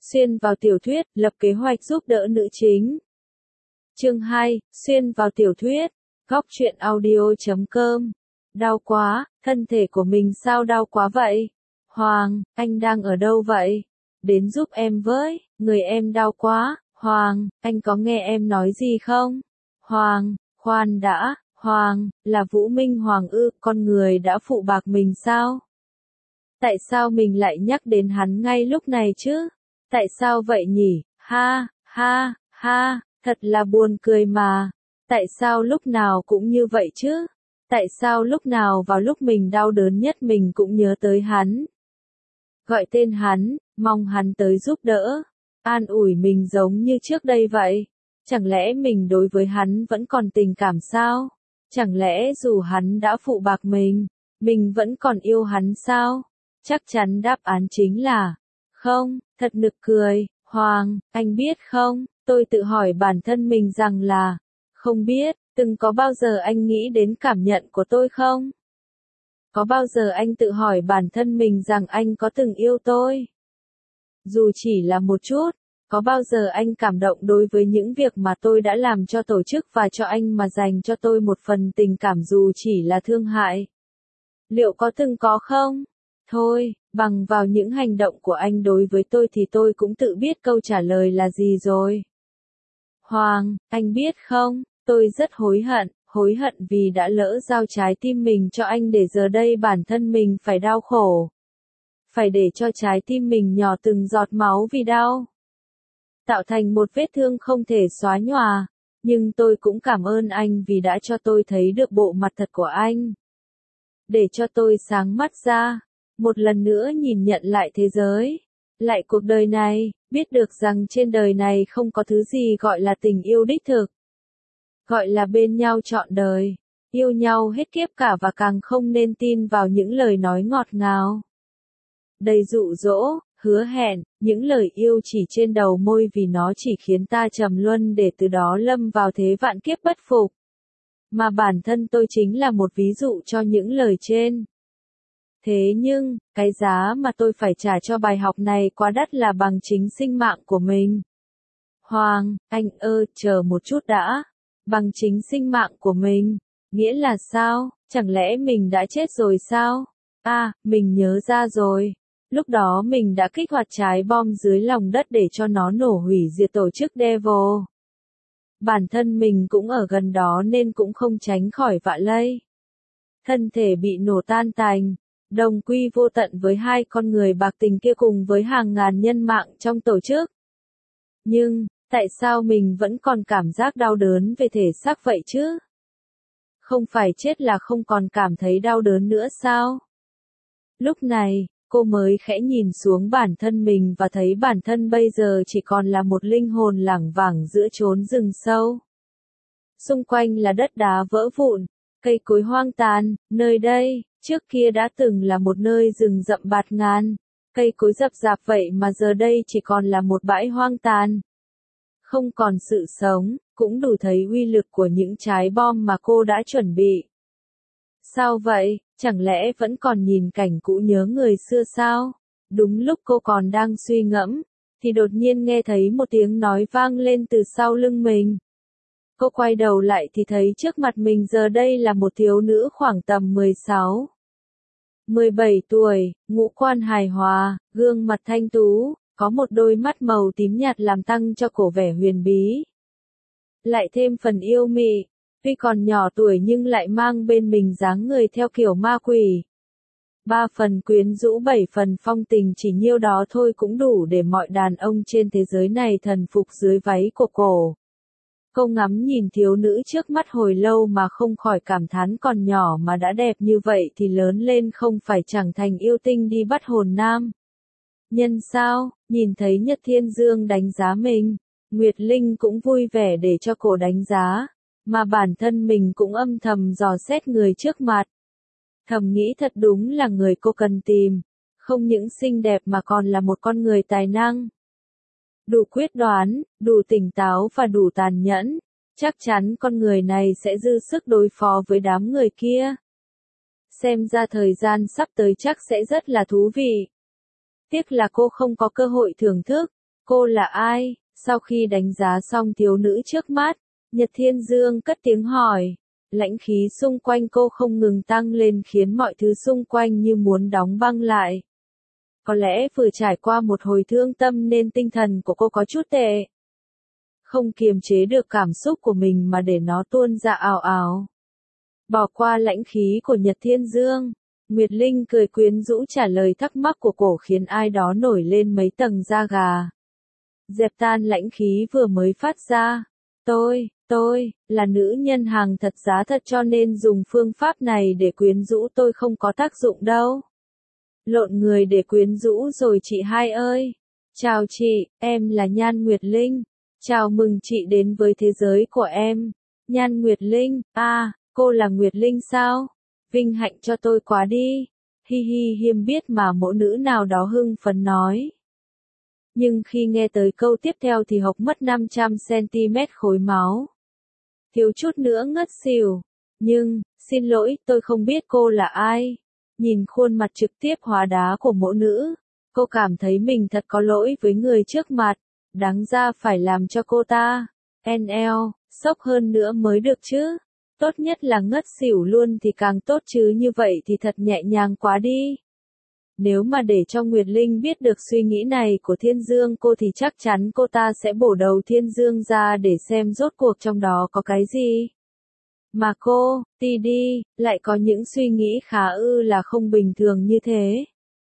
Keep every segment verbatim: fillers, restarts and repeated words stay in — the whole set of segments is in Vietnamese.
Xuyên vào tiểu thuyết, lập kế hoạch giúp đỡ nữ chính. Chương hai, xuyên vào tiểu thuyết. Góc truyện audio chấm com. Đau quá, thân thể của mình sao đau quá vậy? Hoàng, anh đang ở đâu vậy? Đến giúp em với, người em đau quá. Hoàng, anh có nghe em nói gì không? Hoàng, khoan đã, Hoàng, là Vũ Minh Hoàng ư, con người đã phụ bạc mình sao? Tại sao mình lại nhắc đến hắn ngay lúc này chứ? Tại sao vậy nhỉ? Ha, ha, ha, thật là buồn cười mà. Tại sao lúc nào cũng như vậy chứ? Tại sao lúc nào vào lúc mình đau đớn nhất mình cũng nhớ tới hắn? Gọi tên hắn, mong hắn tới giúp đỡ, an ủi mình giống như trước đây vậy. Chẳng lẽ mình đối với hắn vẫn còn tình cảm sao? Chẳng lẽ dù hắn đã phụ bạc mình, mình vẫn còn yêu hắn sao? Chắc chắn đáp án chính là không. Thật nực cười. Hoàng, anh biết không, tôi tự hỏi bản thân mình rằng là không biết. Từng có bao giờ anh nghĩ đến cảm nhận của tôi không? Có bao giờ anh tự hỏi bản thân mình rằng anh có từng yêu tôi? Dù chỉ là một chút. Có bao giờ anh cảm động đối với những việc mà tôi đã làm cho tổ chức và cho anh mà dành cho tôi một phần tình cảm dù chỉ là thương hại? Liệu có từng có không? Thôi, bằng vào những hành động của anh đối với tôi thì tôi cũng tự biết câu trả lời là gì rồi. Hoàng, anh biết không, tôi rất hối hận, hối hận vì đã lỡ giao trái tim mình cho anh để giờ đây bản thân mình phải đau khổ. Phải để cho trái tim mình nhỏ từng giọt máu vì đau. Tạo thành một vết thương không thể xóa nhòa. Nhưng tôi cũng cảm ơn anh vì đã cho tôi thấy được bộ mặt thật của anh. Để cho tôi sáng mắt ra. Một lần nữa nhìn nhận lại thế giới, lại cuộc đời này, biết được rằng trên đời này không có thứ gì gọi là tình yêu đích thực. Gọi là bên nhau trọn đời, yêu nhau hết kiếp cả và càng không nên tin vào những lời nói ngọt ngào. Đầy dụ dỗ, hứa hẹn, những lời yêu chỉ trên đầu môi vì nó chỉ khiến ta trầm luân để từ đó lâm vào thế vạn kiếp bất phục. Mà bản thân tôi chính là một ví dụ cho những lời trên. Thế nhưng, cái giá mà tôi phải trả cho bài học này quá đắt là bằng chính sinh mạng của mình. Hoàng, anh ơi, chờ một chút đã. Bằng chính sinh mạng của mình, nghĩa là sao? Chẳng lẽ mình đã chết rồi sao? À, mình nhớ ra rồi. Lúc đó mình đã kích hoạt trái bom dưới lòng đất để cho nó nổ hủy diệt tổ chức Devil. Bản thân mình cũng ở gần đó nên cũng không tránh khỏi vạ lây. Thân thể bị nổ tan tành. Đồng quy vô tận với hai con người bạc tình kia cùng với hàng ngàn nhân mạng trong tổ chức. Nhưng, tại sao mình vẫn còn cảm giác đau đớn về thể xác vậy chứ? Không phải chết là không còn cảm thấy đau đớn nữa sao? Lúc này, cô mới khẽ nhìn xuống bản thân mình và thấy bản thân bây giờ chỉ còn là một linh hồn lảng vảng giữa chốn rừng sâu. Xung quanh là đất đá vỡ vụn, cây cối hoang tàn, nơi đây. Trước kia đã từng là một nơi rừng rậm bạt ngàn, cây cối rậm rạp vậy mà giờ đây chỉ còn là một bãi hoang tàn. Không còn sự sống, cũng đủ thấy uy lực của những trái bom mà cô đã chuẩn bị. Sao vậy, chẳng lẽ vẫn còn nhìn cảnh cũ nhớ người xưa sao? Đúng lúc cô còn đang suy ngẫm, thì đột nhiên nghe thấy một tiếng nói vang lên từ sau lưng mình. Cô quay đầu lại thì thấy trước mặt mình giờ đây là một thiếu nữ khoảng tầm mười sáu, mười bảy tuổi, ngũ quan hài hòa, gương mặt thanh tú, có một đôi mắt màu tím nhạt làm tăng cho cổ vẻ huyền bí. Lại thêm phần yêu mị, tuy còn nhỏ tuổi nhưng lại mang bên mình dáng người theo kiểu ma quỷ. Ba phần quyến rũ bảy phần phong tình chỉ nhiêu đó thôi cũng đủ để mọi đàn ông trên thế giới này thần phục dưới váy của cổ. Cô ngắm nhìn thiếu nữ trước mắt hồi lâu mà không khỏi cảm thán còn nhỏ mà đã đẹp như vậy thì lớn lên không phải chẳng thành yêu tinh đi bắt hồn nam. Nhân sao, nhìn thấy Nhật Thiên Dương đánh giá mình, Nguyệt Linh cũng vui vẻ để cho cô đánh giá, mà bản thân mình cũng âm thầm dò xét người trước mặt. Thầm nghĩ thật đúng là người cô cần tìm, không những xinh đẹp mà còn là một con người tài năng. Đủ quyết đoán, đủ tỉnh táo và đủ tàn nhẫn, chắc chắn con người này sẽ dư sức đối phó với đám người kia. Xem ra thời gian sắp tới chắc sẽ rất là thú vị. Tiếc là cô không có cơ hội thưởng thức, Cô là ai? Sau khi đánh giá xong thiếu nữ trước mắt, Nhật Thiên Dương cất tiếng hỏi. Lãnh khí xung quanh cô không ngừng tăng lên khiến mọi thứ xung quanh như muốn đóng băng lại. Có lẽ vừa trải qua một hồi thương tâm nên tinh thần của cô có chút tệ. Không kiềm chế được cảm xúc của mình mà để nó tuôn ra ào ào. Bỏ qua lãnh khí của Nhật Thiên Dương, Nguyệt Linh cười quyến rũ trả lời thắc mắc của cổ khiến ai đó nổi lên mấy tầng da gà. Dẹp tan lãnh khí vừa mới phát ra. Tôi, tôi, là nữ nhân hàng thật giá thật cho nên dùng phương pháp này để quyến rũ tôi không có tác dụng đâu. Lộn người để quyến rũ rồi chị hai ơi. Chào chị, em là Nhan Nguyệt Linh. Chào mừng chị đến với thế giới của em. Nhan Nguyệt Linh, à, cô là Nguyệt Linh sao? Vinh hạnh cho tôi quá đi. Hi hi hiếm biết mà mẫu nữ nào đó hưng phấn nói. Nhưng khi nghe tới câu tiếp theo thì hộc mất năm trăm xăng-ti-mét khối máu. Thiếu chút nữa ngất xỉu. Nhưng, xin lỗi, tôi không biết cô là ai. Nhìn khuôn mặt trực tiếp hóa đá của mẫu nữ, cô cảm thấy mình thật có lỗi với người trước mặt. Đáng ra phải làm cho cô ta en lờ, sốc hơn nữa mới được chứ. Tốt nhất là ngất xỉu luôn thì càng tốt chứ như vậy thì thật nhẹ nhàng quá đi. Nếu mà để cho Nguyệt Linh biết được suy nghĩ này của Thiên Dương cô thì chắc chắn cô ta sẽ bổ đầu Thiên Dương ra để xem rốt cuộc trong đó có cái gì. Mà cô, ti đi, lại có những suy nghĩ khá ư là không bình thường như thế.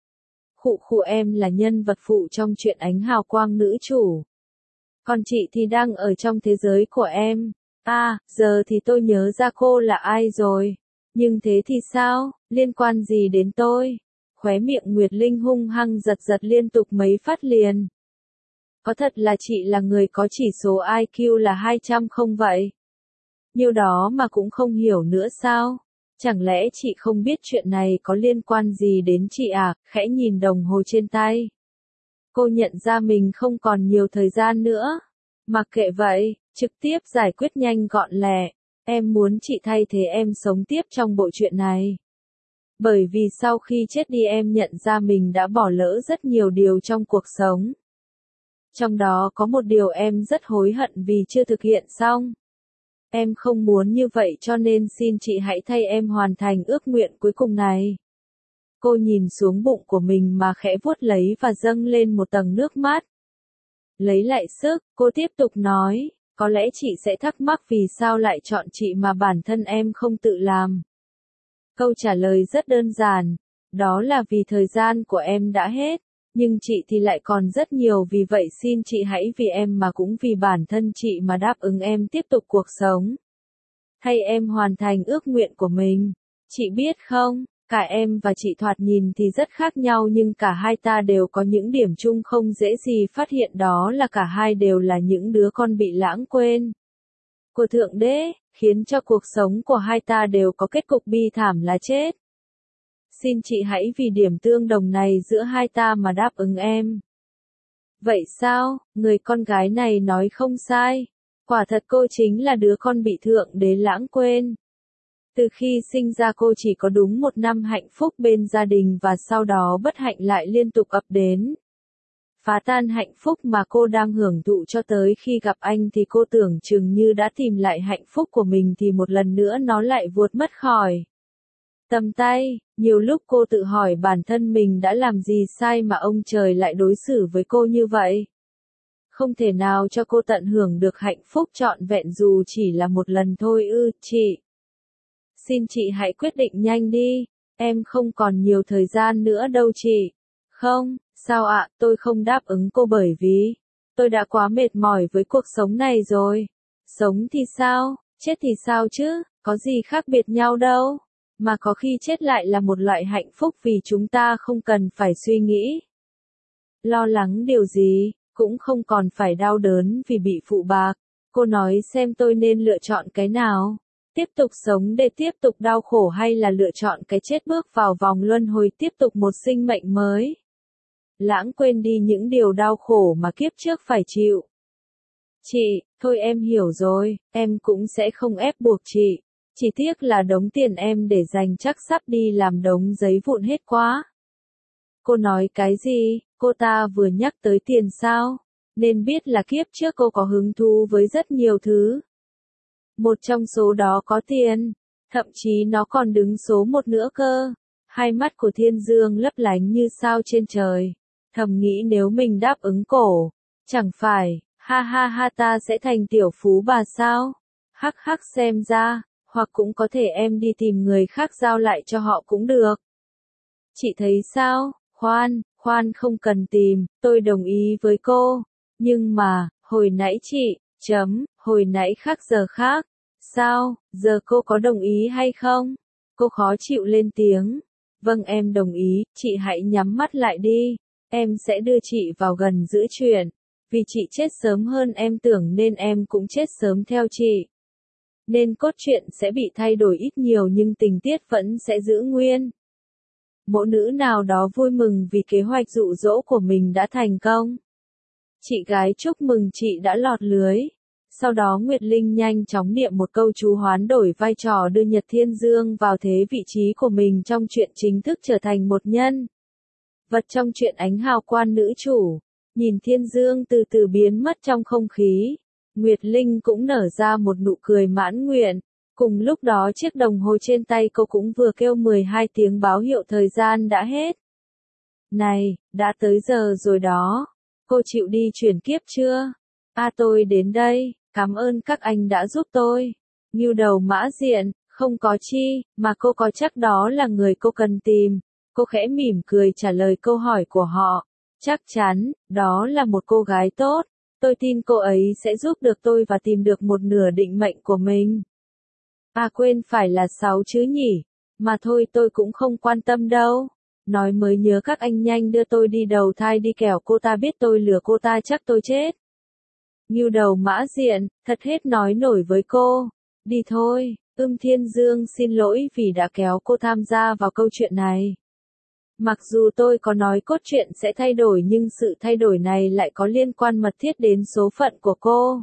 Khụ khụ em là nhân vật phụ trong truyện Ánh Hào Quang Nữ Chủ. Còn chị thì đang ở trong thế giới của em. À, giờ thì tôi nhớ ra cô là ai rồi. Nhưng thế thì sao, liên quan gì đến tôi? Khóe miệng Nguyệt Linh hung hăng giật giật liên tục mấy phát liền. Có thật là chị là người có chỉ số i kiu là hai trăm không vậy? Nhiêu đó mà cũng không hiểu nữa sao? Chẳng lẽ chị không biết chuyện này có liên quan gì đến chị à? Khẽ nhìn đồng hồ trên tay. Cô nhận ra mình không còn nhiều thời gian nữa. Mặc kệ vậy, trực tiếp giải quyết nhanh gọn lẹ. Em muốn chị thay thế em sống tiếp trong bộ truyện này. Bởi vì sau khi chết đi em nhận ra mình đã bỏ lỡ rất nhiều điều trong cuộc sống. Trong đó có một điều em rất hối hận vì chưa thực hiện xong. Em không muốn như vậy cho nên xin chị hãy thay em hoàn thành ước nguyện cuối cùng này. Cô nhìn xuống bụng của mình mà khẽ vuốt lấy và dâng lên một tầng nước mắt. Lấy lại sức, cô tiếp tục nói, có lẽ chị sẽ thắc mắc vì sao lại chọn chị mà bản thân em không tự làm. Câu trả lời rất đơn giản, đó là vì thời gian của em đã hết, nhưng chị thì lại còn rất nhiều vì vậy xin chị hãy vì em mà cũng vì bản thân chị mà đáp ứng em tiếp tục cuộc sống. Hay em hoàn thành ước nguyện của mình. Chị biết không, cả em và chị thoạt nhìn thì rất khác nhau nhưng cả hai ta đều có những điểm chung không dễ gì phát hiện đó là cả hai đều là những đứa con bị lãng quên của Thượng Đế, khiến cho cuộc sống của hai ta đều có kết cục bi thảm là chết. Xin chị hãy vì điểm tương đồng này giữa hai ta mà đáp ứng em. Vậy sao, người con gái này nói không sai. Quả thật cô chính là đứa con bị Thượng Đế lãng quên. Từ khi sinh ra cô chỉ có đúng một năm hạnh phúc bên gia đình và sau đó bất hạnh lại liên tục ập đến. Phá tan hạnh phúc mà cô đang hưởng thụ cho tới khi gặp anh thì cô tưởng chừng như đã tìm lại hạnh phúc của mình thì một lần nữa nó lại vuột mất khỏi tầm tay. Nhiều lúc cô tự hỏi bản thân mình đã làm gì sai mà ông trời lại đối xử với cô như vậy. Không thể nào cho cô tận hưởng được hạnh phúc trọn vẹn dù chỉ là một lần thôi ư, chị. Xin chị hãy quyết định nhanh đi, em không còn nhiều thời gian nữa đâu chị. Không, sao ạ, tôi không đáp ứng cô bởi vì tôi đã quá mệt mỏi với cuộc sống này rồi. Sống thì sao, chết thì sao chứ, có gì khác biệt nhau đâu. Mà có khi chết lại là một loại hạnh phúc vì chúng ta không cần phải suy nghĩ. Lo lắng điều gì, cũng không còn phải đau đớn vì bị phụ bạc. Cô nói xem tôi nên lựa chọn cái nào. Tiếp tục sống để tiếp tục đau khổ hay là lựa chọn cái chết bước vào vòng luân hồi tiếp tục một sinh mệnh mới. Lãng quên đi những điều đau khổ mà kiếp trước phải chịu. Chị, thôi em hiểu rồi, em cũng sẽ không ép buộc chị. Chỉ tiếc là đống tiền em để dành chắc sắp đi làm đống giấy vụn hết quá. Cô nói cái gì, cô ta vừa nhắc tới tiền sao? Nên biết là kiếp trước cô có hứng thú với rất nhiều thứ. Một trong số đó có tiền, thậm chí nó còn đứng số một nữa cơ. Hai mắt của Thiên Dương lấp lánh như sao trên trời. Thầm nghĩ nếu mình đáp ứng cổ, chẳng phải, ha ha ha ta sẽ thành tiểu phú bà sao? Hắc hắc xem ra, hoặc cũng có thể em đi tìm người khác giao lại cho họ cũng được. Chị thấy sao? Khoan, khoan không cần tìm, tôi đồng ý với cô. Nhưng mà, hồi nãy chị, chấm, hồi nãy khác giờ khác. Sao, giờ cô có đồng ý hay không? Cô khó chịu lên tiếng. Vâng em đồng ý, chị hãy nhắm mắt lại đi. Em sẽ đưa chị vào gần giữa chuyện. Vì chị chết sớm hơn em tưởng nên em cũng chết sớm theo chị. Nên cốt truyện sẽ bị thay đổi ít nhiều nhưng tình tiết vẫn sẽ giữ nguyên. Mẫu nữ nào đó vui mừng vì kế hoạch dụ dỗ của mình đã thành công. Chị gái chúc mừng chị đã lọt lưới. Sau đó Nguyệt Linh nhanh chóng niệm một câu chú hoán đổi vai trò đưa Nhật Thiên Dương vào thế vị trí của mình trong truyện chính thức trở thành một nhân vật trong truyện ánh hào quan nữ chủ. Nhìn Thiên Dương từ từ biến mất trong không khí, Nguyệt Linh cũng nở ra một nụ cười mãn nguyện. Cùng lúc đó chiếc đồng hồ trên tay cô cũng vừa kêu mười hai tiếng báo hiệu thời gian đã hết. Này, đã tới giờ rồi đó. Cô chịu đi chuyển kiếp chưa? À tôi đến đây, cảm ơn các anh đã giúp tôi. Ngưu Đầu Mã Diện, không có chi, mà cô có chắc đó là người cô cần tìm. Cô khẽ mỉm cười trả lời câu hỏi của họ. Chắc chắn, đó là một cô gái tốt. Tôi tin cô ấy sẽ giúp được tôi và tìm được một nửa định mệnh của mình. À quên phải là sáu chứ nhỉ. Mà thôi tôi cũng không quan tâm đâu. Nói mới nhớ các anh nhanh đưa tôi đi đầu thai đi kẻo cô ta biết tôi lừa cô ta chắc tôi chết. Ngưu Đầu Mã Diện, thật hết nói nổi với cô. Đi thôi, Ưm Thiên Dương xin lỗi vì đã kéo cô tham gia vào câu chuyện này. Mặc dù tôi có nói cốt truyện sẽ thay đổi nhưng sự thay đổi này lại có liên quan mật thiết đến số phận của cô.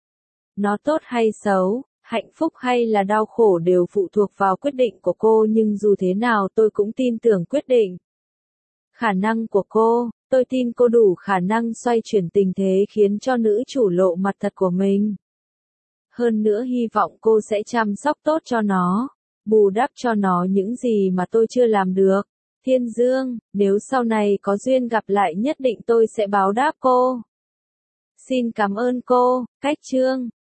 Nó tốt hay xấu, hạnh phúc hay là đau khổ đều phụ thuộc vào quyết định của cô nhưng dù thế nào tôi cũng tin tưởng quyết định. Khả năng của cô, tôi tin cô đủ khả năng xoay chuyển tình thế khiến cho nữ chủ lộ mặt thật của mình. Hơn nữa hy vọng cô sẽ chăm sóc tốt cho nó, bù đắp cho nó những gì mà tôi chưa làm được. Thiên Dương, nếu sau này có duyên gặp lại nhất định tôi sẽ báo đáp cô. Xin cảm ơn cô, Cách Chương.